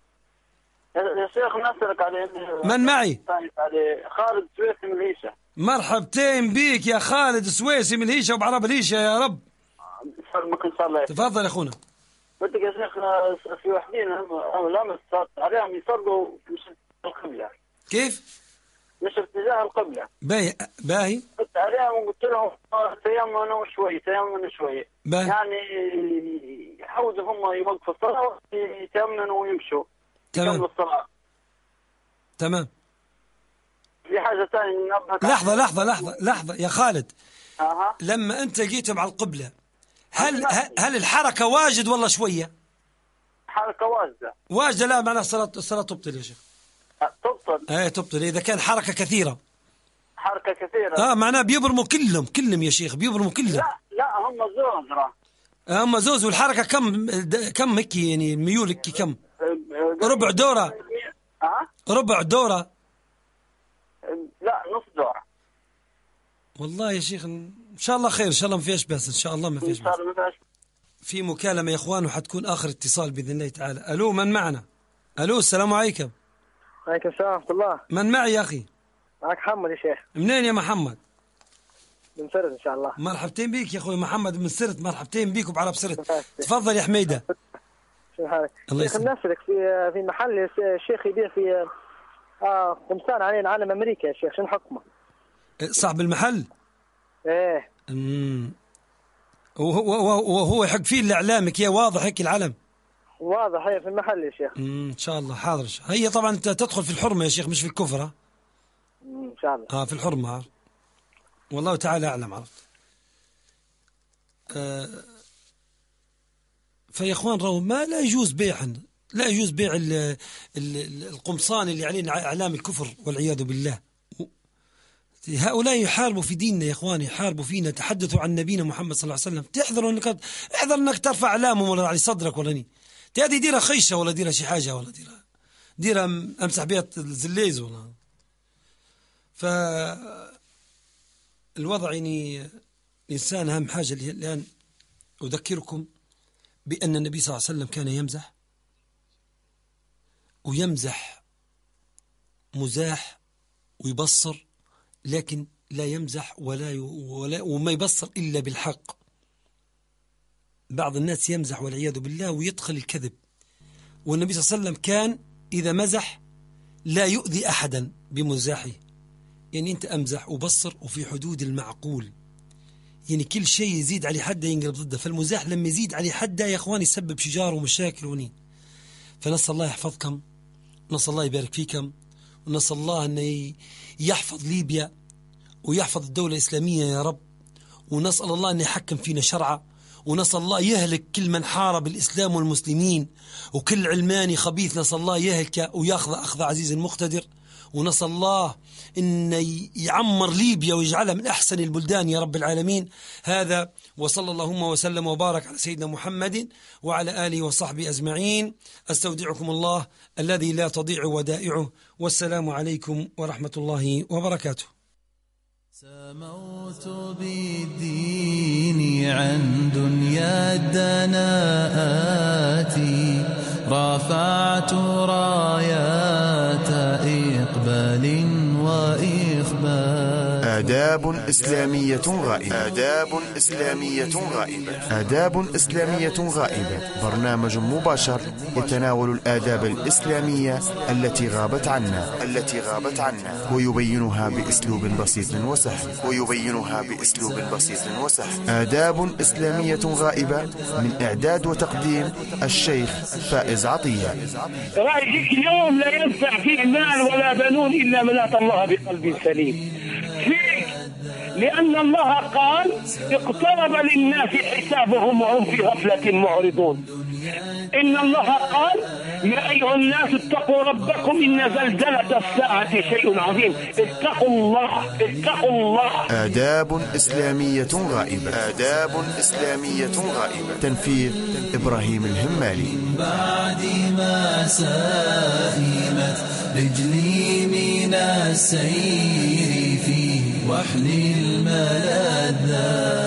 يا شيخ نسألك على من معي؟ على خالد سويسي من الهيشة. مرحبتين بيك يا خالد سويسي من الهيشة وبعرب الهيشة يا رب. تفضل يا اخونا. بدك يا شيخ في وحدين لامس عليهم يصلوا مش القبلة. كيف؟ مش اتجاه القبلة. باهي. قلت عليهم وقلت لهم تيمنوا شوي. باهي. يعني يحاولوا هم يوقفوا الصلاة يتيمنوا ويمشوا. تمام. يكملوا الصلاة. تمام. في حاجة ثانية لحظة يا خالد. لما أنت جيت مع القبلة هل الحركة واجد والله شوية؟ حركة واجدة. لا معناها الصلاة تبطل يا شيخ. تبطل. تبطل إذا كان حركة كثيرة. معناها بيبرموا كلهم يا شيخ، بيبرموا كلهم. لا هم زوز. هم زوز. والحركة كم هيك يعني الميول هيك كم؟ ربع دورة. ربع دورة. لا نص دورة. والله يا شيخ إن شاء الله خير، إن شاء الله ما فيش بس، إن شاء الله ما فيش بس. في مكالمة يا إخوان وحتكون آخر اتصال بإذن الله تعالى. ألو من معنا؟ ألو السلام عليكم. وعليكم السلام ورحمة الله. من معي يا أخي؟ معك محمد يا شيخ. منين يا محمد؟ من سرت إن شاء الله. مرحبتين بيك يا أخوي محمد من سرت. مرحبتين بيك وبعرب سرت. تفضل يا حميدة. شو حالك؟ الله يسلمك. نسألك في محل الشيخ يبيع في قمصان علينا علم أمريكا يا شيخ، شنو حكمه؟ صاحب المحل؟ إيه. وهو يحق فيه الإعلامك يا واضح هيك العلم. واضح هي في المحل يا شيخ. إن شاء الله حاضر. هي طبعا أنت تدخل في الحرمة يا شيخ مش في الكفر. إن شاء الله. في الحرمة. والله تعالى أعلم. عرفت. فيا إخوان رو ما لا يجوز بيعا، لا يجوز بيع القمصان اللي عليه أعلام الكفر والعياذ بالله. هؤلاء يحاربوا في ديننا يا إخواني، يحاربوا فينا. تحدثوا عن نبينا محمد صلى الله عليه وسلم. تحذروا احذر انك ترفع اعلامهم ولا على صدرك ولا ني تادي ديرها خيشه ولا ديرها شي حاجه ولا ديرها امسح بها الزليز ولا. فالوضع يعني الانسان اهم حاجه الان اذكركم بان النبي صلى الله عليه وسلم كان يمزح ويمزح مزاح ويبصر، لكن لا يمزح وما يبصر إلا بالحق. بعض الناس يمزح والعياذ بالله ويدخل الكذب. والنبي صلى الله عليه وسلم كان إذا مزح لا يؤذي أحدا بمزاحه. يعني أنت أمزح وبصر وفي حدود المعقول. يعني كل شيء يزيد عليه حده ينقلب ضده. فالمزاح لما يزيد عليه حده يا إخواني يسبب شجار ومشاكل ونين. فنسأل الله يحفظكم، ونسأل الله يبارك فيكم، ونسأل الله أن يحفظ ليبيا ويحفظ الدولة الإسلامية يا رب، ونسأل الله أن يحكم فينا شرعه، ونسأل الله يهلك كل من حارب الإسلام والمسلمين، وكل علماني خبيث نسأل الله يهلك ويأخذ أخذ عزيز مقتدر، ونسأل الله أن يعمر ليبيا ويجعلها من أحسن البلدان يا رب العالمين. هذا وصلى اللهم وسلم وبارك على سيدنا محمد وعلى آله وصحبه أجمعين. أستودعكم الله الذي لا تضيع ودائعه، والسلام عليكم ورحمة الله وبركاته. سموت بالدين عن دنيا الدناءات، رفعت رايات إقبال وإخبات. آداب إسلامية غائبة. آداب إسلامية غائبة. آداب إسلامية غائبة برنامج مباشر يتناول الآداب الإسلامية التي غابت عنا ويبينها بأسلوب بسيط وسهل. آداب إسلامية غائبة من إعداد وتقديم الشيخ فائز عطية. رأيك يوم لا ينفع فيه مال ولا بنون إلا من أتى الله بقلب سليم. فيك لأن الله قال اقترب للناس حسابهم وهم في غفلة معرضون. إن الله قال يا أيها الناس اتقوا ربكم إن زلزلة الساعة شيء عظيم. اتقوا الله. آداب إسلامية غائبة. تنفيذ إبراهيم الهمالي. بعد ما سئمت رجلي من السير في وحل الملذات.